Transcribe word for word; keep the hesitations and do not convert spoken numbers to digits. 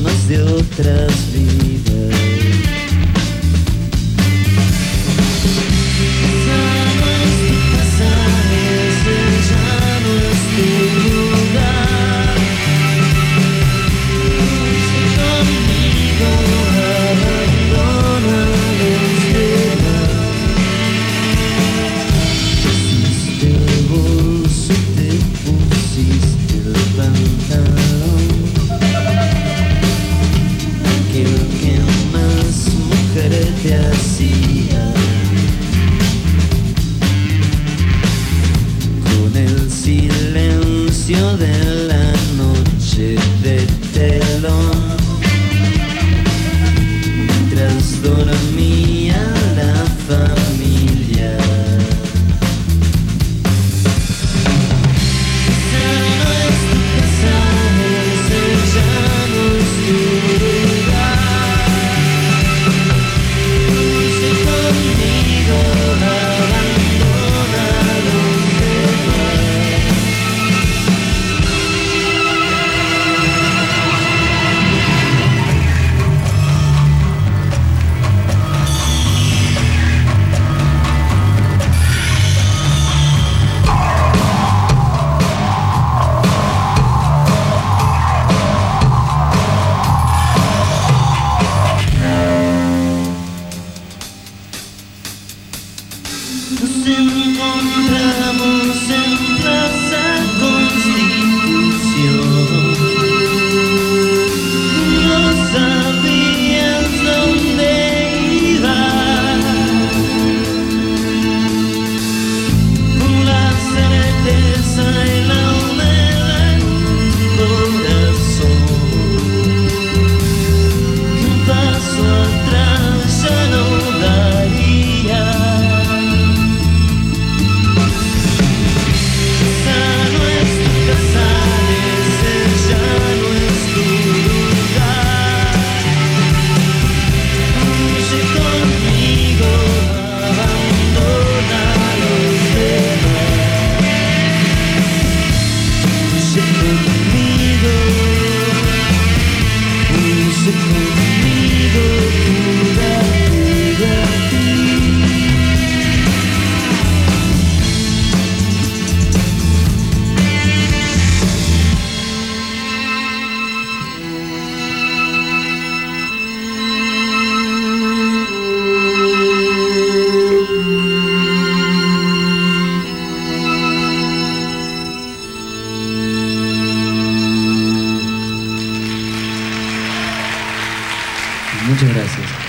fantasmas de otras vidas. Te hacía con el silencio de la noche de telón, mientras dormía la familia. Esa no es tu casa, ese ya no es tu lugar. Nos encontramos en Plaza Constitución. No sabías dónde ibas, con la certeza y la humedad en tu corazón, que un paso atrás ya no daría. Muchas gracias.